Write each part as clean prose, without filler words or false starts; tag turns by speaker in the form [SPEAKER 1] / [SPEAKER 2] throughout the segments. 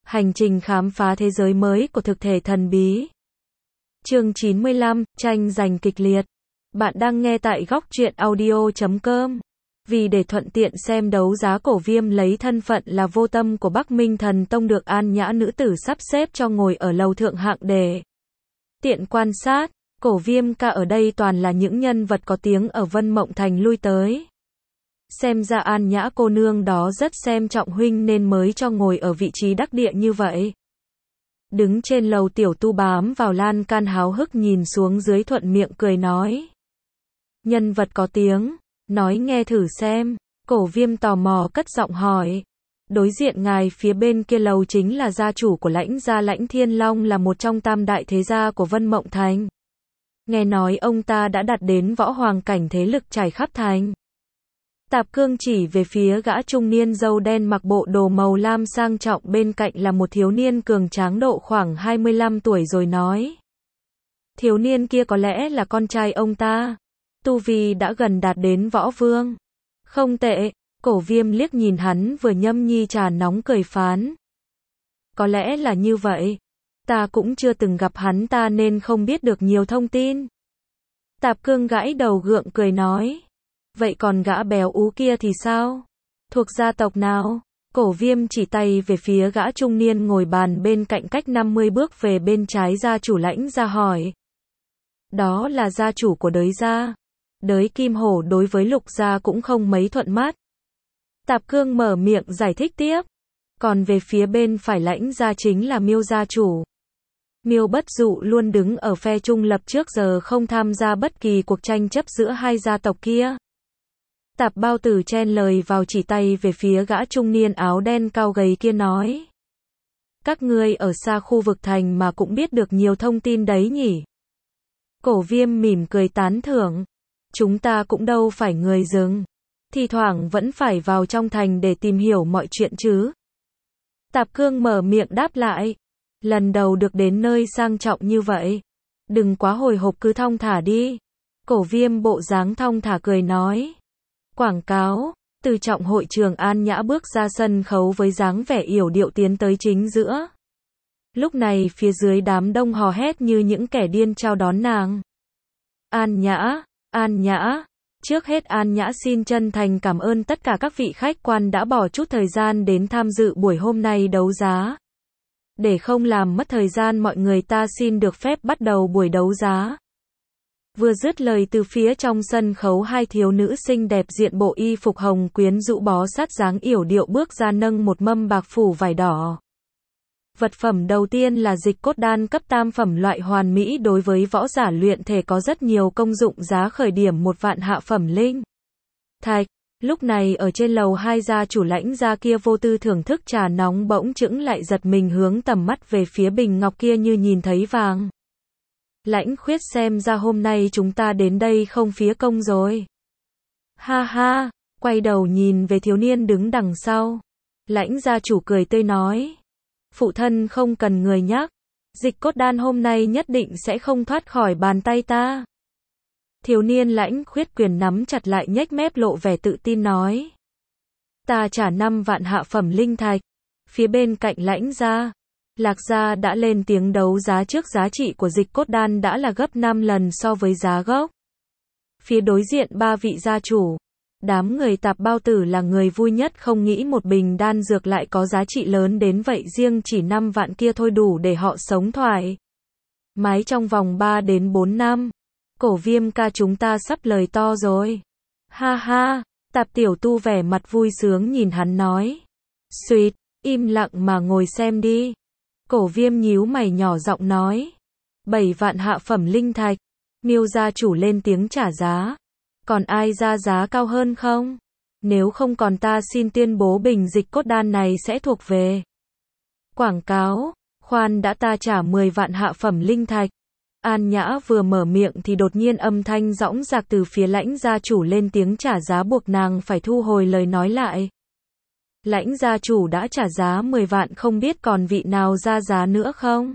[SPEAKER 1] Hành trình khám phá thế giới mới của thực thể thần bí. Chương 95, tranh giành kịch liệt. Bạn đang nghe tại góc truyện audio.com. Vì để thuận tiện xem đấu giá, Cổ Viêm lấy thân phận là vô tâm của Bắc Minh Thần Tông được An Nhã nữ tử sắp xếp cho ngồi ở lầu thượng hạng để tiện quan sát. Cổ Viêm ca ở đây toàn là những nhân vật có tiếng ở Vân Mộng Thành lui tới. Xem ra An Nhã cô nương đó rất xem trọng huynh nên mới cho ngồi ở vị trí đắc địa như vậy. Đứng trên lầu, Tiểu Tu bám vào lan can háo hức nhìn xuống dưới, thuận miệng cười nói. Nhân vật có tiếng, nói nghe thử xem. Cổ Viêm tò mò cất giọng hỏi. Đối diện ngài phía bên kia lầu chính là gia chủ của Lãnh gia Lãnh Thiên Long, là một trong tam đại thế gia của Vân Mộng Thành. Nghe nói ông ta đã đạt đến võ hoàng cảnh, thế lực trải khắp thành. Tạp Cương chỉ về phía gã trung niên râu đen mặc bộ đồ màu lam sang trọng bên cạnh là một thiếu niên cường tráng độ khoảng 25 tuổi rồi nói. Thiếu niên kia có lẽ là con trai ông ta. Tu vi đã gần đạt đến võ vương. Không tệ. Cổ Viêm liếc nhìn hắn vừa nhâm nhi trà nóng cười phán. Có lẽ là như vậy. Ta cũng chưa từng gặp hắn ta nên không biết được nhiều thông tin. Tạp Cương gãi đầu gượng cười nói. Vậy còn gã béo ú kia thì sao? Thuộc gia tộc nào? Cổ Viêm chỉ tay về phía gã trung niên ngồi bàn bên cạnh cách 50 bước về bên trái gia chủ Lãnh gia hỏi. Đó là gia chủ của Đới gia. Đới Kim Hổ đối với Lục gia cũng không mấy thuận mắt. Tạp Cương mở miệng giải thích tiếp. Còn về phía bên phải Lãnh gia chính là Miêu gia chủ. Miêu Bất Dụ luôn đứng ở phe trung lập, trước giờ không tham gia bất kỳ cuộc tranh chấp giữa hai gia tộc kia. Tạp Bao Tử chen lời vào, chỉ tay về phía gã trung niên áo đen cao gầy kia nói. Các ngươi ở xa khu vực thành mà cũng biết được nhiều thông tin đấy nhỉ? Cổ Viêm mỉm cười tán thưởng. Chúng ta cũng đâu phải người rừng. Thì thoảng vẫn phải vào trong thành để tìm hiểu mọi chuyện chứ. Tạp Cương mở miệng đáp lại. Lần đầu được đến nơi sang trọng như vậy. Đừng quá hồi hộp, cứ thong thả đi. Cổ Viêm bộ dáng thong thả cười nói. Quảng cáo. Từ trọng hội trường, An Nhã bước ra sân khấu với dáng vẻ yểu điệu tiến tới chính giữa. Lúc này phía dưới đám đông hò hét như những kẻ điên chào đón nàng. An Nhã, An Nhã. Trước hết An Nhã xin chân thành cảm ơn tất cả các vị khách quan đã bỏ chút thời gian đến tham dự buổi hôm nay đấu giá. Để không làm mất thời gian mọi người, ta xin được phép bắt đầu buổi đấu giá. Vừa dứt lời, từ phía trong sân khấu hai thiếu nữ xinh đẹp diện bộ y phục hồng quyến rũ bó sát dáng yểu điệu bước ra, nâng một mâm bạc phủ vải đỏ. Vật phẩm đầu tiên là dịch cốt đan cấp tam phẩm loại hoàn mỹ, đối với võ giả luyện thể có rất nhiều công dụng, giá khởi điểm 1 vạn hạ phẩm linh thạch. Lúc này ở trên lầu, hai gia chủ Lãnh gia kia vô tư thưởng thức trà nóng, bỗng chững lại giật mình hướng tầm mắt về phía bình ngọc kia như nhìn thấy vàng. Lãnh Khuyết, xem ra hôm nay chúng ta đến đây không phí công rồi. Ha ha, quay đầu nhìn về thiếu niên đứng đằng sau. Lãnh gia chủ cười tươi nói. Phụ thân không cần người nhắc. Dịch cốt đan hôm nay nhất định sẽ không thoát khỏi bàn tay ta. Thiếu niên Lãnh Khuyết quyền nắm chặt lại, nhếch mép lộ vẻ tự tin nói. Ta trả 5 vạn hạ phẩm linh thạch. Phía bên cạnh Lãnh gia, Lạc gia đã lên tiếng đấu giá trước, giá trị của dịch cốt đan đã là gấp 5 lần so với giá gốc. Phía đối diện ba vị gia chủ, đám người Tạp Bao Tử là người vui nhất, không nghĩ một bình đan dược lại có giá trị lớn đến vậy, riêng chỉ 5 vạn kia thôi đủ để họ sống thoải mái trong vòng 3 đến 4 năm. Cổ Viêm ca, chúng ta sắp lời to rồi. Ha ha, Tạp Tiểu Tu vẻ mặt vui sướng nhìn hắn nói. Xuyệt, im lặng mà ngồi xem đi. Cổ Viêm nhíu mày nhỏ giọng nói. 7 vạn hạ phẩm linh thạch. Miêu gia chủ lên tiếng trả giá. Còn ai ra giá cao hơn không? Nếu không còn ta xin tuyên bố bình dịch cốt đan này sẽ thuộc về quảng cáo. Khoan đã, ta trả 10 vạn hạ phẩm linh thạch. An Nhã vừa mở miệng thì đột nhiên âm thanh dõng dạc từ phía Lãnh gia chủ lên tiếng trả giá, buộc nàng phải thu hồi lời nói lại. Lãnh gia chủ đã trả giá 10 vạn, không biết còn vị nào ra giá nữa không?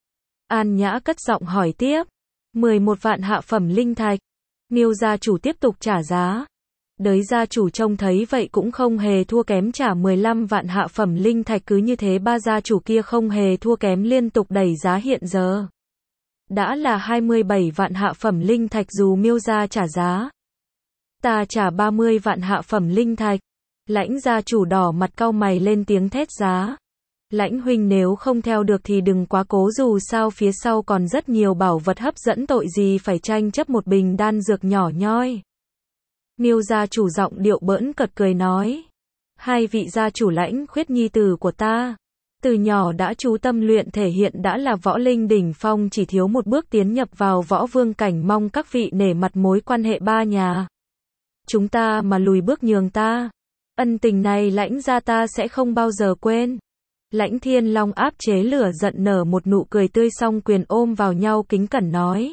[SPEAKER 1] An Nhã cất giọng hỏi tiếp. 11 vạn hạ phẩm linh thạch. Miêu gia chủ tiếp tục trả giá. Đới gia chủ trông thấy vậy cũng không hề thua kém, trả 15 vạn hạ phẩm linh thạch, cứ như thế ba gia chủ kia không hề thua kém, liên tục đẩy giá, hiện giờ đã là 27 vạn hạ phẩm linh thạch. Dù Miêu gia trả giá, ta trả 30 vạn hạ phẩm linh thạch. Lãnh gia chủ đỏ mặt cau mày lên tiếng thét giá. Lãnh huynh nếu không theo được thì đừng quá cố, dù sao phía sau còn rất nhiều bảo vật hấp dẫn, tội gì phải tranh chấp một bình đan dược nhỏ nhoi. Miêu gia chủ giọng điệu bỡn cợt cười nói. Hai vị gia chủ Lãnh Khuyết nhi tử của ta, từ nhỏ đã chú tâm luyện thể, hiện đã là võ linh đỉnh phong, chỉ thiếu một bước tiến nhập vào võ vương cảnh, mong các vị nể mặt mối quan hệ ba nhà chúng ta mà lùi bước nhường ta. Ân tình này Lãnh gia ta sẽ không bao giờ quên. Lãnh Thiên Long áp chế lửa giận, nở một nụ cười tươi, song quyền ôm vào nhau kính cẩn nói.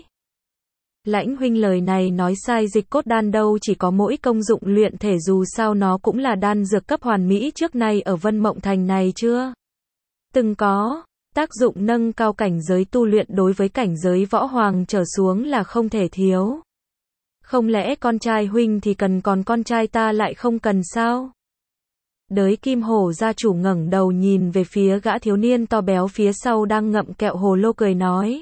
[SPEAKER 1] Lãnh huynh lời này nói sai, dịch cốt đan đâu chỉ có mỗi công dụng luyện thể, dù sao nó cũng là đan dược cấp hoàn mỹ, trước nay ở Vân Mộng Thành này chưa từng có. Tác dụng nâng cao cảnh giới tu luyện, đối với cảnh giới võ hoàng trở xuống là không thể thiếu. Không lẽ con trai huynh thì cần, còn con trai ta lại không cần sao? Đới Kim Hổ gia chủ ngẩng đầu nhìn về phía gã thiếu niên to béo phía sau đang ngậm kẹo hồ lô, cười nói.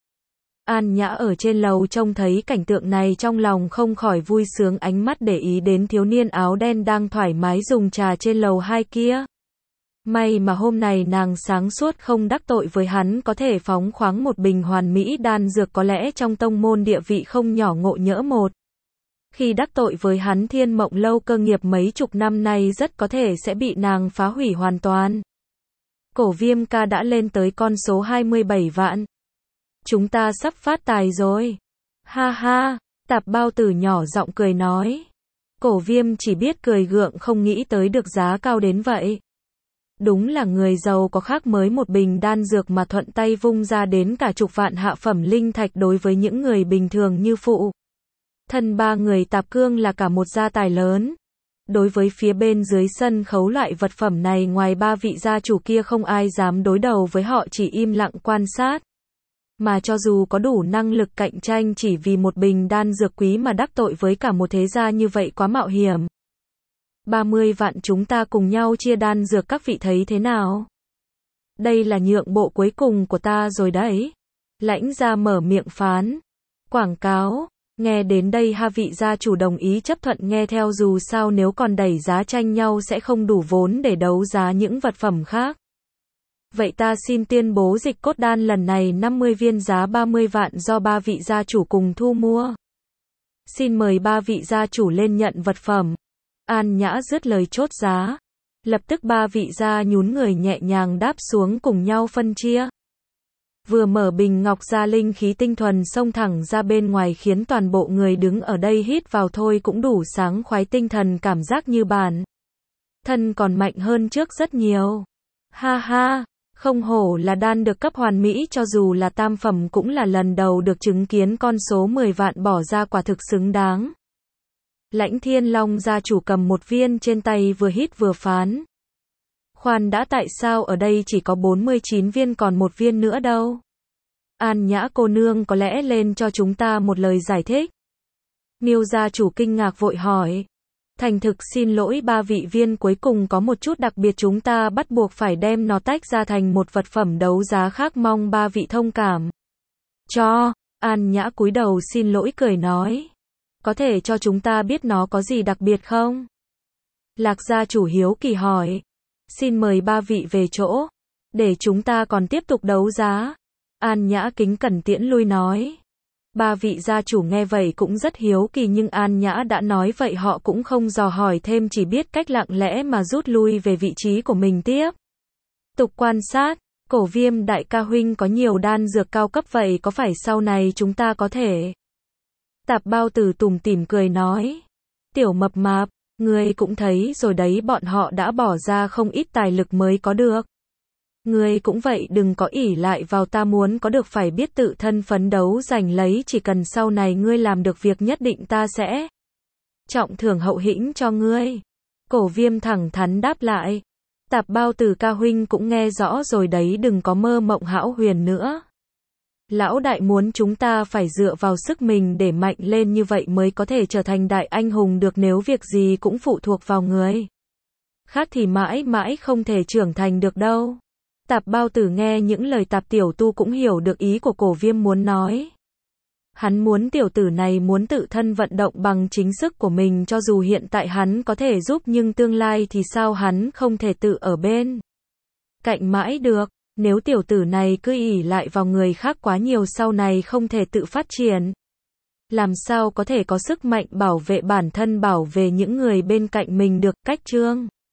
[SPEAKER 1] An Nhã ở trên lầu trông thấy cảnh tượng này, trong lòng không khỏi vui sướng, ánh mắt để ý đến thiếu niên áo đen đang thoải mái dùng trà trên lầu 2 kia. May mà hôm nay nàng sáng suốt, không đắc tội với hắn, có thể phóng khoáng một bình hoàn mỹ đan dược, có lẽ trong tông môn địa vị không nhỏ, ngộ nhỡ một khi đắc tội với hắn, Thiên Mộng lâu cơ nghiệp mấy chục năm nay rất có thể sẽ bị nàng phá hủy hoàn toàn. Cổ Viêm ca đã lên tới con số 27 vạn. Chúng ta sắp phát tài rồi. Ha ha, Tạp Bao Tử nhỏ giọng cười nói. Cổ Viêm chỉ biết cười gượng, không nghĩ tới được giá cao đến vậy. Đúng là người giàu có khác, mới một bình đan dược mà thuận tay vung ra đến cả chục vạn hạ phẩm linh thạch, đối với những người bình thường như phụ thân ba người Tạp Cương là cả một gia tài lớn. Đối với phía bên dưới sân khấu, loại vật phẩm này ngoài ba vị gia chủ kia không ai dám đối đầu với họ, chỉ im lặng quan sát. Mà cho dù có đủ năng lực cạnh tranh, chỉ vì một bình đan dược quý mà đắc tội với cả một thế gia như vậy quá mạo hiểm. 30 vạn chúng ta cùng nhau chia đan dược, các vị thấy thế nào? Đây là nhượng bộ cuối cùng của ta rồi đấy. Lãnh gia mở miệng phán. Quảng cáo. Nghe đến đây hai vị gia chủ đồng ý chấp thuận nghe theo, dù sao nếu còn đẩy giá tranh nhau sẽ không đủ vốn để đấu giá những vật phẩm khác. Vậy ta xin tuyên bố dịch cốt đan lần này 50 viên giá 30 vạn do ba vị gia chủ cùng thu mua. Xin mời ba vị gia chủ lên nhận vật phẩm. An Nhã dứt lời chốt giá. Lập tức ba vị gia nhún người nhẹ nhàng đáp xuống, cùng nhau phân chia. Vừa mở bình ngọc ra, linh khí tinh thuần xông thẳng ra bên ngoài, khiến toàn bộ người đứng ở đây hít vào thôi cũng đủ sáng khoái tinh thần, cảm giác như bản thân còn mạnh hơn trước rất nhiều. Ha ha, không hổ là đan được cấp hoàn mỹ, cho dù là tam phẩm cũng là lần đầu được chứng kiến, con số 10 vạn bỏ ra quả thực xứng đáng. Lãnh Thiên Long gia chủ cầm một viên trên tay, vừa hít vừa phán. Khoan đã, tại sao ở đây chỉ có 49 viên, còn một viên nữa đâu? An Nhã cô nương có lẽ lên cho chúng ta một lời giải thích. Miêu gia chủ kinh ngạc vội hỏi. Thành thực xin lỗi, ba vị viên cuối cùng có một chút đặc biệt, chúng ta bắt buộc phải đem nó tách ra thành một vật phẩm đấu giá khác, mong ba vị thông cảm. Cho. An Nhã cúi đầu xin lỗi cười nói. Có thể cho chúng ta biết nó có gì đặc biệt không? Lạc gia chủ hiếu kỳ hỏi. Xin mời ba vị về chỗ, để chúng ta còn tiếp tục đấu giá. An Nhã kính cẩn tiễn lui nói. Ba vị gia chủ nghe vậy cũng rất hiếu kỳ, nhưng An Nhã đã nói vậy họ cũng không dò hỏi thêm, chỉ biết cách lặng lẽ mà rút lui về vị trí của mình tiếp tục quan sát. Cổ Viêm đại ca huynh có nhiều đan dược cao cấp vậy, có phải sau này chúng ta có thể? Tạp Bao Tử tủm tỉm cười nói. Tiểu mập mạp, ngươi cũng thấy rồi đấy, bọn họ đã bỏ ra không ít tài lực mới có được. Ngươi cũng vậy, đừng có ỷ lại vào ta, muốn có được phải biết tự thân phấn đấu giành lấy, chỉ cần sau này ngươi làm được việc nhất định ta sẽ trọng thưởng hậu hĩnh cho ngươi. Cổ Viêm thẳng thắn đáp lại. Tạp Bao Tử ca huynh cũng nghe rõ rồi đấy, đừng có mơ mộng hão huyền nữa. Lão đại muốn chúng ta phải dựa vào sức mình để mạnh lên như vậy mới có thể trở thành đại anh hùng được, nếu việc gì cũng phụ thuộc vào người khác thì mãi mãi không thể trưởng thành được đâu. Tạp Bao Tử nghe những lời Tạp Tiểu Tu cũng hiểu được ý của Cổ Viêm muốn nói. Hắn muốn tiểu tử này muốn tự thân vận động bằng chính sức của mình, cho dù hiện tại hắn có thể giúp nhưng tương lai thì sao hắn không thể tự ở bên cạnh mãi được. Nếu tiểu tử này cứ ỷ lại vào người khác quá nhiều, sau này không thể tự phát triển, làm sao có thể có sức mạnh bảo vệ bản thân, bảo vệ những người bên cạnh mình được. Cách chương